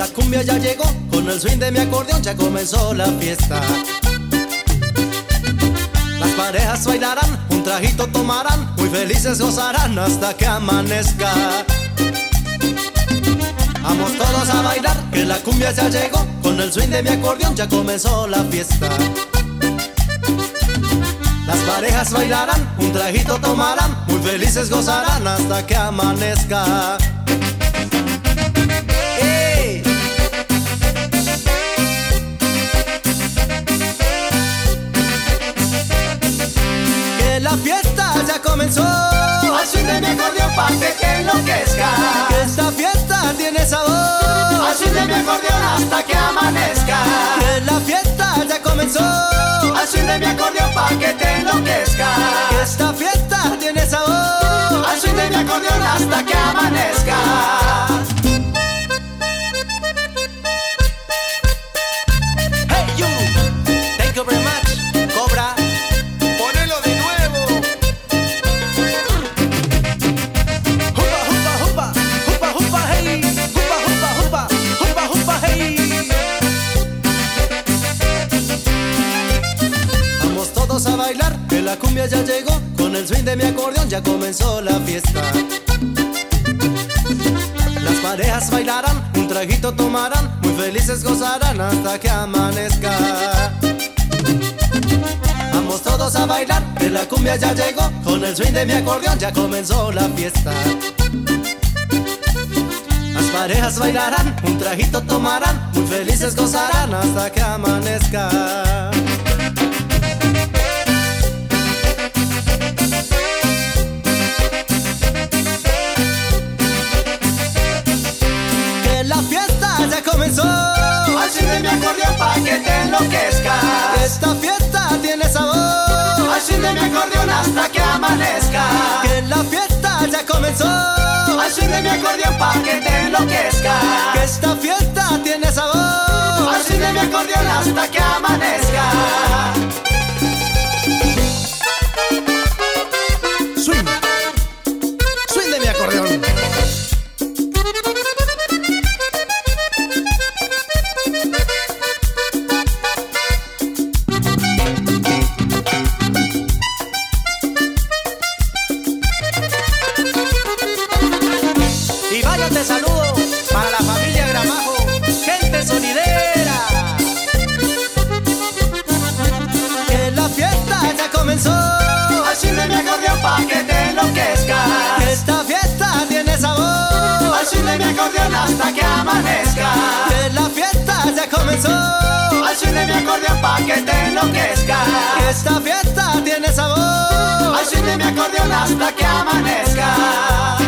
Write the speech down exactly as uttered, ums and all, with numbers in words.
la cumbia ya llegó, con el swing de mi acordeón ya comenzó la fiesta. Las parejas bailarán, un trajito tomarán, muy felices gozarán hasta que amanezca. Vamos todos a bailar, que la cumbia ya llegó, con el swing de mi acordeón ya comenzó la fiesta. Las parejas bailarán, un trajito tomarán, muy felices gozarán hasta que amanezca. ¡Ey! Que la fiesta ya comenzó, al swing de mi acordeón pa' que te enloquezca. que esta fiesta tiene sabor, Al swing de mi acordeón hasta que amanezca. que la fiesta ya comenzó, Al swing de mi acordeón pa' que te enloquezca. que esta fiesta tiene sabor. Al swing de mi acordeón hasta que amanezca. Hey you, thank you very much, Cobra. Ponelo de nuevo. Hupa, hupa, hupa, hupa, hupa, hey. Hupa, hupa, hupa, hupa, hupa, hey. Vamos todos a bailar, que la cumbia ya llegó, con el swing de mi acordeón ya comenzó la fiesta. Las parejas bailarán, un trajito tomarán, muy felices gozarán hasta que amanezca. Vamos todos a bailar, que la cumbia ya llegó, con el swing de mi acordeón ya comenzó la fiesta. Las parejas bailarán, un trajito tomarán, muy felices gozarán hasta que amanezca. Que la fiesta ya comenzó, Al swing de mi acordeón pa' que te enloquezca. esta fiesta tiene sabor. Al swing de mi acordeón hasta que amanezca. Que la fiesta ya comenzó, Al swing de mi acordeón pa' que te enloquezca. que esta fiesta tiene sabor. Al swing de mi acordeón hasta que amanezca. Swing, swing de mi acordeón. Y vaya de saludo para la familia Gramajo, gente sonidera. Que la fiesta ya comenzó, Al swing de mi acordeón pa' que te enloquezca. que esta fiesta tiene sabor. Al swing de mi acordeón hasta que amanezca. Que la fiesta ya comenzó, Al swing de mi acordeón pa' que te enloquezca. que esta fiesta tiene sabor. Al swing de mi acordeón hasta que amanezca.